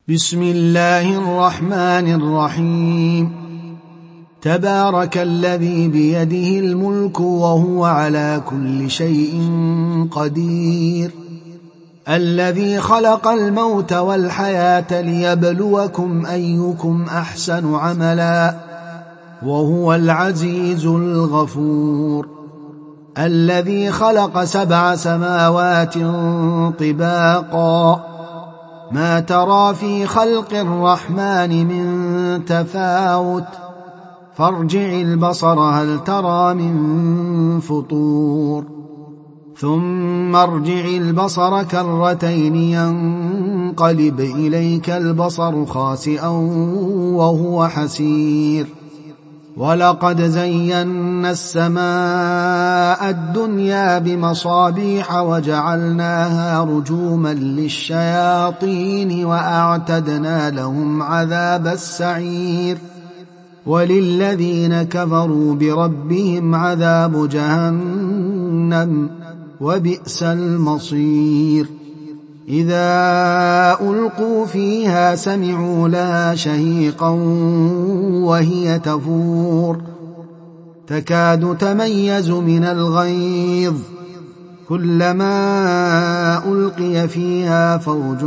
بسم الله الرحمن الرحيم. تبارك الذي بيده الملك وهو على كل شيء قدير، الذي خلق الموت والحياة ليبلوكم أيكم أحسن عملا، وهو العزيز الغفور، الذي خلق 7 سماوات طباقا، ما ترى في خلق الرحمن من تفاوت، فارجع البصر هل ترى من فطور، ثم ارجع البصر كرتين ينقلب إليك البصر خاسئا وهو حسير. ولقد زينا السماء الدنيا بمصابيح وجعلناها رجوما للشياطين وأعتدنا لهم عذاب السعير. وللذين كفروا بربهم عذاب جهنم وبئس المصير. إذا ألقوا فيها سمعوا لها شهيقا وهي تفور، تكاد تميز من الغيظ، كلما ألقي فيها فوج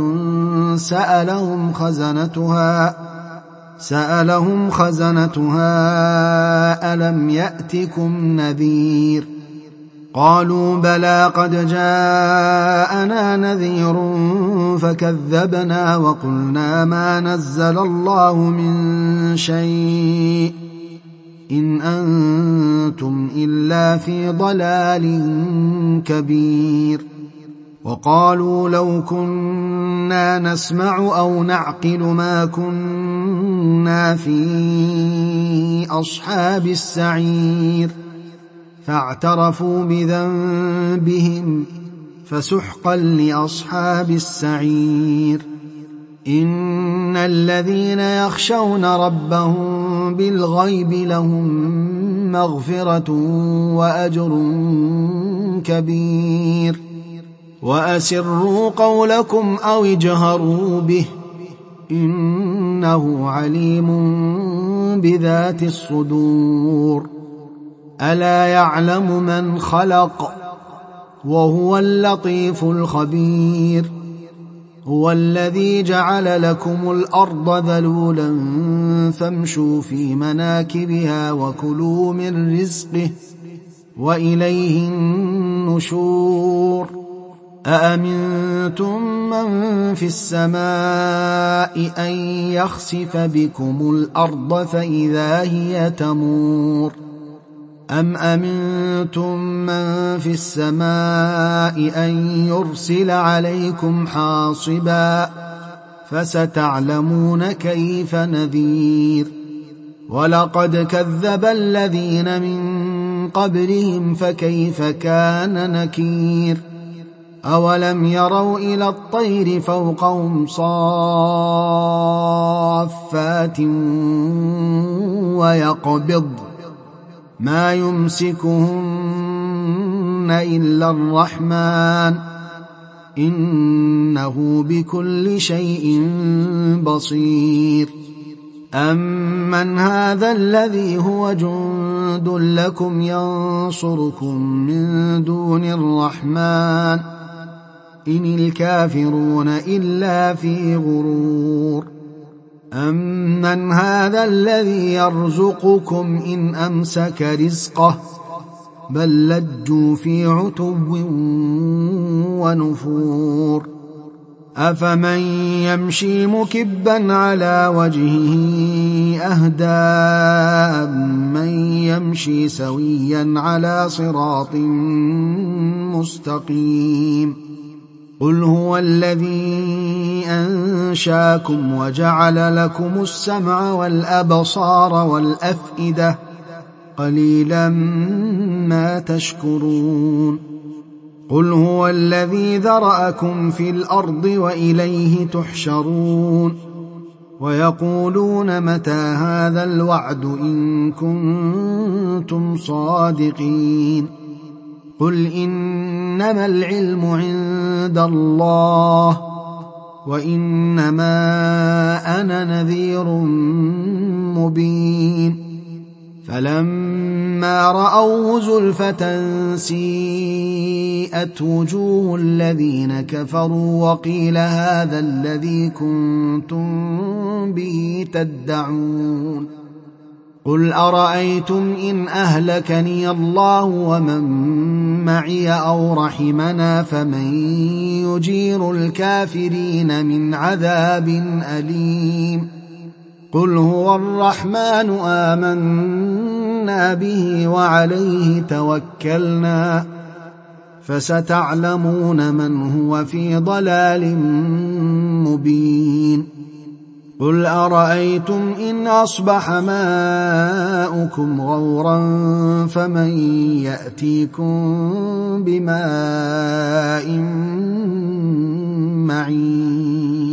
سألهم خزنتها ألم يأتكم نذير؟ قالوا بلى قد جاءنا نذير فكذبنا وقلنا ما نزل الله من شيء إن أنتم إلا في ضلال كبير. وقالوا لو كنا نسمع أو نعقل ما كنا في أصحاب السعير، فاعترفوا بذنبهم فسحقا لأصحاب السعير. إن الذين يخشون ربهم بالغيب لهم مغفرة وأجر كبير. وأسروا قولكم أو اجهروا به إنه عليم بذات الصدور. ألا يعلم من خلق وهو اللطيف الخبير. هو الذي جعل لكم الأرض ذلولا فامشوا في مناكبها وكلوا من رزقه وإليه النشور. أأمنتم من في السماء أن يخسف بكم الأرض فإذا هي تمور، أم أمنتم من في السماء أن يرسل عليكم حاصبا، فستعلمون كيف نذير. ولقد كذب الذين من قبلهم فكيف كان نكير. أولم يروا إلى الطير فوقهم صافات ويقبض ما يمسكهن إلا الرحمن إنه بكل شيء بصير. أمن هذا الذي هو جند لكم ينصركم من دون الرحمن إن الكافرون إلا في غرور. أمن هذا الذي يرزقكم إن أمسك رزقه بل لجوا في عتو ونفور. أفمن يمشي مكبا على وجهه أهدى من يمشي سويا على صراط مستقيم. قل هو الذي أنشاكم وجعل لكم السمع والأبصار والأفئدة قليلا ما تشكرون. قل هو الذي ذرأكم في الأرض وإليه تحشرون. ويقولون متى هذا الوعد إن كنتم صادقين. قل إنما العلم عند الله وإنما أنا نذير مبين فلما رأوه زلفة سيئت وجوه الذين كفروا وقيل هذا الذي كنتم به تدعون قل أرأيتم إن أهلكني الله ومن معي أو رحمنا فمن يجير الكافرين من عذاب أليم قل هو الرحمن آمنا به وعليه توكلنا فستعلمون من هو في ضلال مبين قل أرأيتم إن أصبح ماؤكم غورا فمن يأتيكم بماء معين